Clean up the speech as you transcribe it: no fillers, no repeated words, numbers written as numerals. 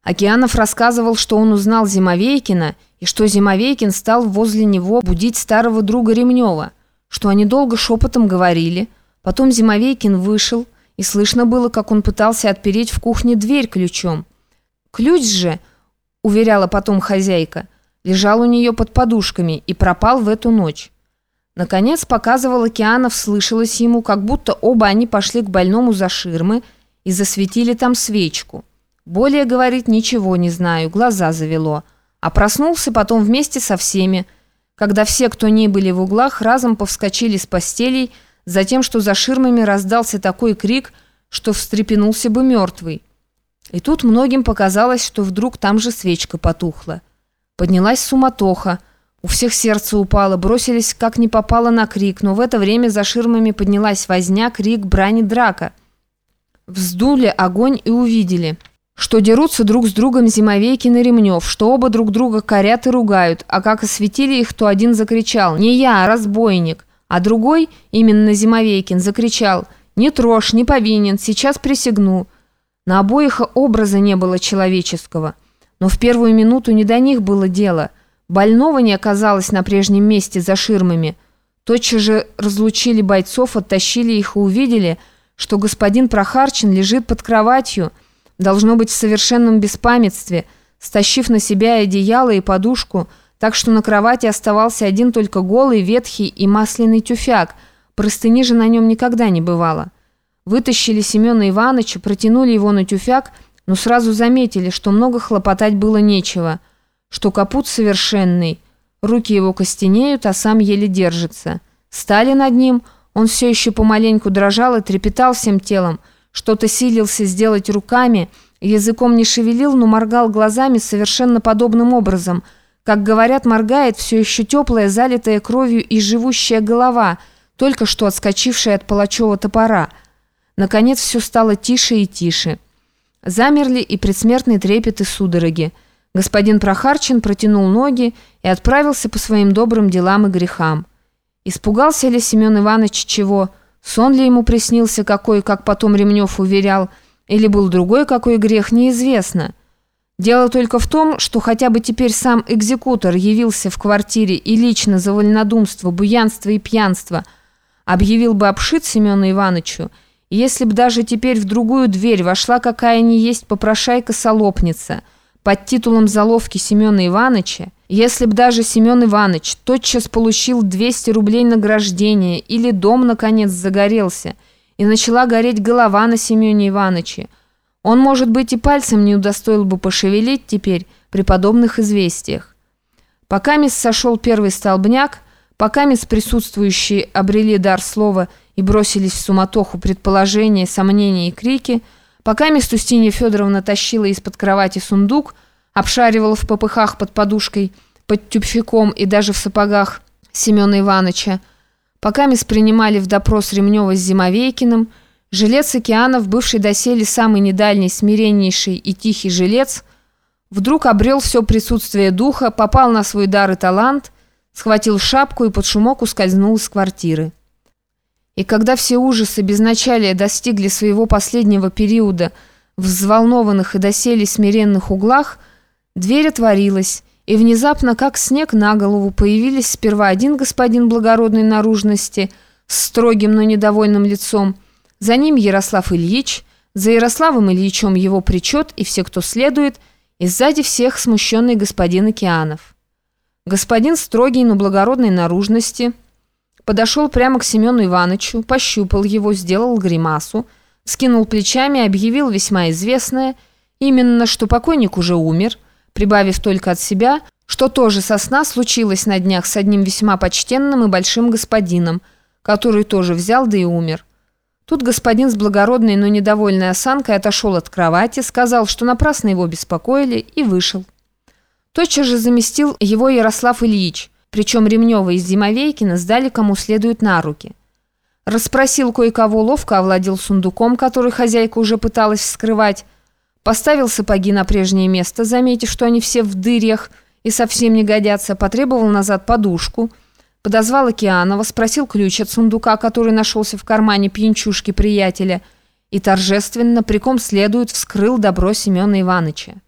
Океанов рассказывал, что он узнал Зимовейкина, и что Зимовейкин стал возле него будить старого друга Ремнева, что они долго шепотом говорили. Потом Зимовейкин вышел, и слышно было, как он пытался отпереть в кухне дверь ключом. Ключ же, уверяла потом хозяйка, лежал у нее под подушками и пропал в эту ночь. Наконец, показывал Океанов, слышалось ему, как будто оба они пошли к больному за ширмы и засветили там свечку. Более, говорит, ничего не знаю, глаза завело. А проснулся потом вместе со всеми, когда все, кто не были в углах, разом повскочили с постелей, за тем, что за ширмами раздался такой крик, что встрепенулся бы мертвый. И тут многим показалось, что вдруг там же свечка потухла. Поднялась суматоха, у всех сердце упало, бросились как не попало на крик, но в это время за ширмами поднялась возня, крик, брань и драка. Вздули огонь и увидели, что дерутся друг с другом Зимовейкин и Ремнев, что оба друг друга корят и ругают, а как осветили их, то один закричал: «Не я, а разбойник», а другой, именно Зимовейкин, закричал: «Не трожь, не повинен, сейчас присягну». На обоих образа не было человеческого, но в первую минуту не до них было дело. Больного не оказалось на прежнем месте за ширмами. Тотчас же разлучили бойцов, оттащили их и увидели, что господин Прохарчин лежит под кроватью, должно быть в совершенном беспамятстве, стащив на себя одеяло и подушку, так что на кровати оставался один только голый, ветхий и масляный тюфяк, простыни же на нем никогда не бывало. Вытащили Семена Ивановича, протянули его на тюфяк, но сразу заметили, что много хлопотать было нечего, что капут совершенный, руки его костенеют, а сам еле держится. Стали над ним, он все еще помаленьку дрожал и трепетал всем телом, что-то силился сделать руками, языком не шевелил, но моргал глазами совершенно подобным образом, как, говорят, моргает все еще теплая, залитая кровью и живущая голова, только что отскочившая от палачьего топора. Наконец все стало тише и тише. Замерли и предсмертный трепет и судороги. Господин Прохарчин протянул ноги и отправился по своим добрым делам и грехам. Испугался ли Семен Иванович чего? Сон ли ему приснился какой, как потом Ремнев уверял, или был другой какой грех, неизвестно. Дело только в том, что хотя бы теперь сам экзекутор явился в квартире и лично за вольнодумство, буянство и пьянство объявил бы обшит Семену Ивановичу, и если б даже теперь в другую дверь вошла какая ни есть попрошайка-солопница под титулом заловки Семена Ивановича, если б даже Семен Иванович тотчас получил 200 рублей награждения или дом, наконец, загорелся, и начала гореть голова на Семене Ивановиче, он, может быть, и пальцем не удостоил бы пошевелить теперь при подобных известиях. Покамест сошел первый столбняк, покамест присутствующие обрели дар слова и бросились в суматоху предположения, сомнения и крики, покамест Устинья Федоровна тащила из-под кровати сундук, обшаривала в попыхах под подушкой, под тюбфяком и даже в сапогах Семена Ивановича, покамест принимали в допрос Ремнева с Зимовейкиным, жилец Океанов, бывший доселе самый недальний, смиреннейший и тихий жилец, вдруг обрел все присутствие духа, попал на свой дар и талант, схватил шапку и под шумок ускользнул из квартиры. И когда все ужасы безначалия достигли своего последнего периода в взволнованных и доселе смиренных углах, дверь отворилась, и внезапно, как снег на голову, появились сперва один господин благородной наружности с строгим, но недовольным лицом, за ним Ярослав Ильич, за Ярославом Ильичом его причет и все, кто следует, и сзади всех смущенный господин Океанов. Господин строгий, но благородной наружности подошел прямо к Семену Ивановичу, пощупал его, сделал гримасу, скинул плечами и объявил весьма известное, именно что покойник уже умер, прибавив только от себя, что тоже со сна случилось на днях с одним весьма почтенным и большим господином, который тоже взял да и умер. Тут господин с благородной, но недовольной осанкой отошел от кровати, сказал, что напрасно его беспокоили, и вышел. Тотчас же заместил его Ярослав Ильич, причем Ремнева и Зимовейкина сдали кому следует на руки. Расспросил кое-кого, ловко овладел сундуком, который хозяйка уже пыталась вскрывать, поставил сапоги на прежнее место, заметив, что они все в дырях и совсем не годятся, потребовал назад подушку, подозвал Океанова, спросил ключ от сундука, который нашелся в кармане пьянчушки приятеля, и торжественно, при ком следует, вскрыл добро Семена Ивановича.